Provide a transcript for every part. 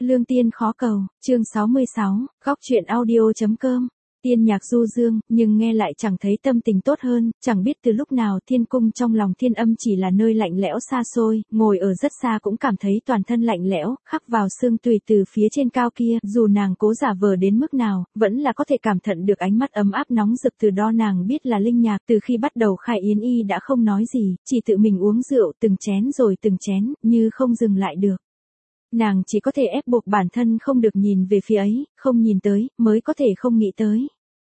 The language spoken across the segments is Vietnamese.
Lương tiên khó cầu, chương 66, góc truyện audio.com. Tiên nhạc du dương, nhưng nghe lại chẳng thấy tâm tình tốt hơn, chẳng biết từ lúc nào thiên cung trong lòng Thiên Âm chỉ là nơi lạnh lẽo xa xôi, ngồi ở rất xa cũng cảm thấy toàn thân lạnh lẽo, khắc vào xương tùy từ phía trên cao kia, dù nàng cố giả vờ đến mức nào, vẫn là có thể cảm nhận được ánh mắt ấm áp nóng rực từ đó. Nàng biết là Linh Nhạc từ khi bắt đầu khai yến y đã không nói gì, chỉ tự mình uống rượu từng chén rồi từng chén, như không dừng lại được. Nàng chỉ có thể ép buộc bản thân không được nhìn về phía ấy, không nhìn tới, mới có thể không nghĩ tới.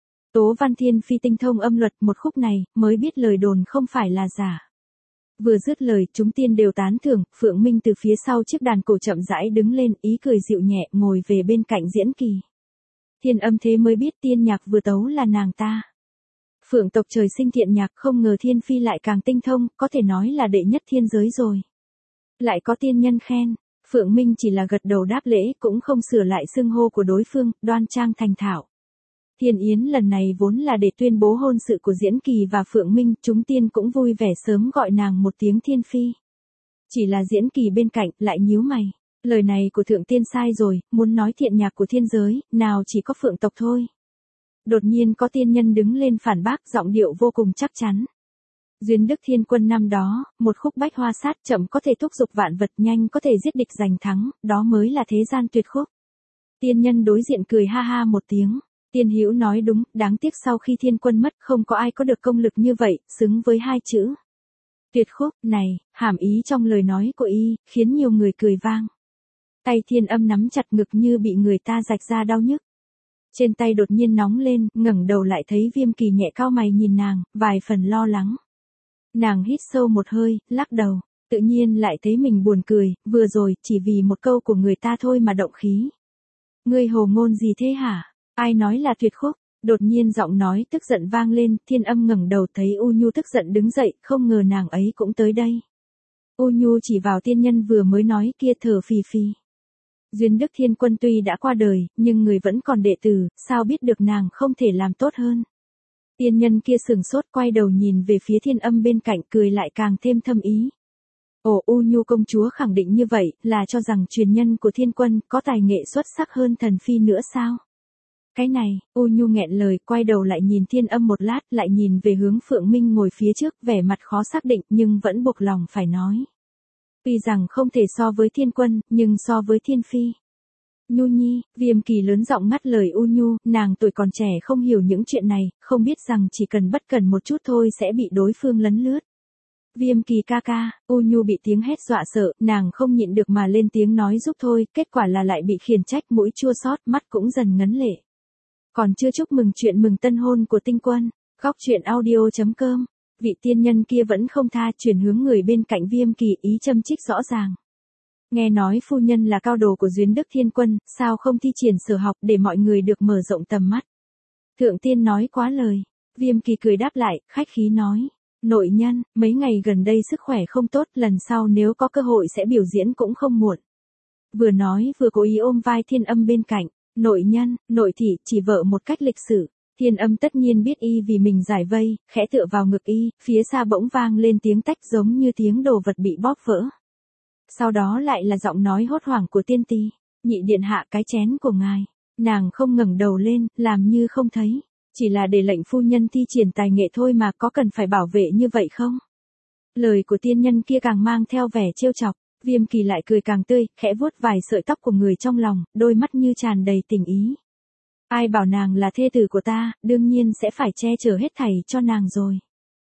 Tố Văn Thiên Phi tinh thông âm luật một khúc này, mới biết lời đồn không phải là giả. Vừa dứt lời, chúng tiên đều tán thưởng, Phượng Minh từ phía sau chiếc đàn cổ chậm rãi đứng lên, ý cười dịu nhẹ, ngồi về bên cạnh Diễn Kỳ. Thiên Âm thế mới biết tiên nhạc vừa tấu là nàng ta. Phượng tộc trời sinh thiện nhạc, không ngờ Thiên Phi lại càng tinh thông, có thể nói là đệ nhất thiên giới rồi. Lại có tiên nhân khen. Phượng Minh chỉ là gật đầu đáp lễ, cũng không sửa lại xưng hô của đối phương, đoan trang thành thạo. Thiên yến lần này vốn là để tuyên bố hôn sự của Diễn Kỳ và Phượng Minh, chúng tiên cũng vui vẻ sớm gọi nàng một tiếng Thiên Phi. Chỉ là Diễn Kỳ bên cạnh, lại nhíu mày. Lời này của thượng tiên sai rồi, muốn nói thiện nhạc của thiên giới, nào chỉ có Phượng tộc thôi. Đột nhiên có tiên nhân đứng lên phản bác, giọng điệu vô cùng chắc chắn. Duyên Đức Thiên Quân năm đó, một khúc bách hoa sát chậm có thể thúc giục vạn vật, nhanh có thể giết địch giành thắng, đó mới là thế gian tuyệt khúc. Tiên nhân đối diện cười ha ha một tiếng. Tiên hữu nói đúng, đáng tiếc sau khi Thiên Quân mất không có ai có được công lực như vậy, xứng với hai chữ. Tuyệt khúc, này, hàm ý trong lời nói của y, khiến nhiều người cười vang. Tay Thiên Âm nắm chặt ngực như bị người ta rạch ra đau nhức. Trên tay đột nhiên nóng lên, ngẩng đầu lại thấy Viêm Kỳ nhẹ cau mày nhìn nàng, vài phần lo lắng. Nàng hít sâu một hơi, lắc đầu, tự nhiên lại thấy mình buồn cười, vừa rồi, chỉ vì một câu của người ta thôi mà động khí. Ngươi hồ ngôn gì thế hả? Ai nói là tuyệt khúc? Đột nhiên giọng nói tức giận vang lên, Thiên Âm ngẩng đầu thấy U Nhu tức giận đứng dậy, không ngờ nàng ấy cũng tới đây. U Nhu chỉ vào tiên nhân vừa mới nói kia thở phì phì. Duyên Đức Thiên Quân tuy đã qua đời, nhưng người vẫn còn đệ tử, sao biết được nàng không thể làm tốt hơn. Tiên nhân kia sừng sốt quay đầu nhìn về phía Thiên Âm bên cạnh, cười lại càng thêm thâm ý. Ồ, U Nhu công chúa khẳng định như vậy, là cho rằng truyền nhân của Thiên Quân có tài nghệ xuất sắc hơn thần phi nữa sao? Cái này, U Nhu nghẹn lời, quay đầu lại nhìn Thiên Âm một lát, lại nhìn về hướng Phượng Minh ngồi phía trước, vẻ mặt khó xác định, nhưng vẫn buộc lòng phải nói. Tuy rằng không thể so với Thiên Quân, nhưng so với Thiên Phi. Nhu nhi, Viêm Kỳ lớn giọng ngắt lời U Nhu, nàng tuổi còn trẻ không hiểu những chuyện này, không biết rằng chỉ cần bất cẩn một chút thôi sẽ bị đối phương lấn lướt. Viêm Kỳ ca ca, U Nhu bị tiếng hét dọa sợ, nàng không nhịn được mà lên tiếng nói giúp thôi, kết quả là lại bị khiển trách, mũi chua xót, mắt cũng dần ngấn lệ. Còn chưa chúc mừng chuyện mừng tân hôn của Tinh Quân, góc truyện audio.com. Vị tiên nhân kia vẫn không tha, chuyển hướng người bên cạnh Viêm Kỳ, ý châm chích rõ ràng. Nghe nói phu nhân là cao đồ của Duyên Đức Thiên Quân, sao không thi triển sở học để mọi người được mở rộng tầm mắt. Thượng tiên nói quá lời. Viêm Kỳ cười đáp lại, khách khí nói. Nội nhân, mấy ngày gần đây sức khỏe không tốt, lần sau nếu có cơ hội sẽ biểu diễn cũng không muộn. Vừa nói vừa cố ý ôm vai Thiên Âm bên cạnh. Nội nhân, nội thị, chỉ vợ một cách lịch sử. Thiên Âm tất nhiên biết y vì mình giải vây, khẽ tựa vào ngực y, phía xa bỗng vang lên tiếng tách giống như tiếng đồ vật bị bóp vỡ. Sau đó lại là giọng nói hốt hoảng của tiên ti. Nhị điện hạ, cái chén của ngài. Nàng không ngẩng đầu lên, làm như không thấy. Chỉ là để lệnh phu nhân thi triển tài nghệ thôi mà, có cần phải bảo vệ như vậy không? Lời của tiên nhân kia càng mang theo vẻ trêu chọc. Viêm Kỳ lại cười càng tươi, khẽ vuốt vài sợi tóc của người trong lòng, đôi mắt như tràn đầy tình ý. Ai bảo nàng là thê tử của ta, đương nhiên sẽ phải che chở hết thảy cho nàng rồi.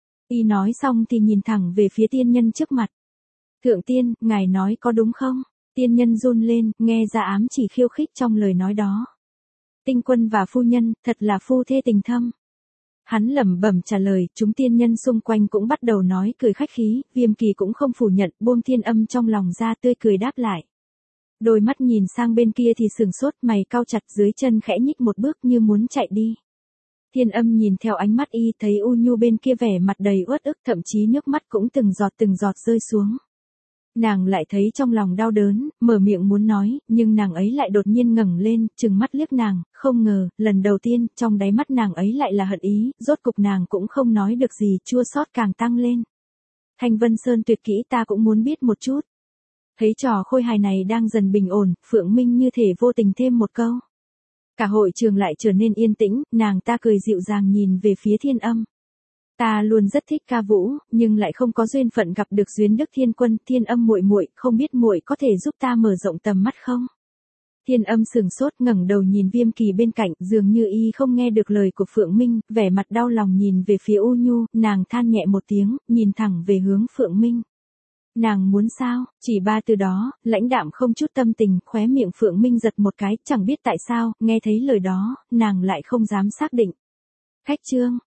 Y nói xong thì nhìn thẳng về phía tiên nhân trước mặt. Thượng tiên, ngài nói có đúng không? Tiên nhân run lên, nghe ra ám chỉ khiêu khích trong lời nói đó. Tinh Quân và phu nhân, thật là phu thê tình thâm. Hắn lẩm bẩm trả lời, chúng tiên nhân xung quanh cũng bắt đầu nói cười khách khí, Viêm Kỳ cũng không phủ nhận, buông Thiên Âm trong lòng ra tươi cười đáp lại. Đôi mắt nhìn sang bên kia thì sừng sốt, mày cau chặt, dưới chân khẽ nhích một bước như muốn chạy đi. Thiên Âm nhìn theo ánh mắt y, thấy U Nhu bên kia vẻ mặt đầy uất ức, thậm chí nước mắt cũng từng giọt rơi xuống. Nàng lại thấy trong lòng đau đớn, mở miệng muốn nói, nhưng nàng ấy lại đột nhiên ngẩng lên, trừng mắt liếc nàng, không ngờ, lần đầu tiên, trong đáy mắt nàng ấy lại là hận ý, rốt cục nàng cũng không nói được gì, chua xót càng tăng lên. Thanh Vân Sơn tuyệt kỹ ta cũng muốn biết một chút. Thấy trò khôi hài này đang dần bình ổn, Phượng Minh như thể vô tình thêm một câu. Cả hội trường lại trở nên yên tĩnh, nàng ta cười dịu dàng nhìn về phía Thiên Âm. Ta luôn rất thích ca vũ, nhưng lại không có duyên phận gặp được Duyên Đức Thiên Quân, Thiên Âm muội muội, không biết muội có thể giúp ta mở rộng tầm mắt không? Thiên Âm sừng sốt ngẩng đầu nhìn Viêm Kỳ bên cạnh, dường như y không nghe được lời của Phượng Minh, vẻ mặt đau lòng nhìn về phía U Nhu, nàng than nhẹ một tiếng, nhìn thẳng về hướng Phượng Minh. Nàng muốn sao? Chỉ ba từ đó, lãnh đạm không chút tâm tình, khóe miệng Phượng Minh giật một cái, chẳng biết tại sao, nghe thấy lời đó, nàng lại không dám xác định. Khách trương,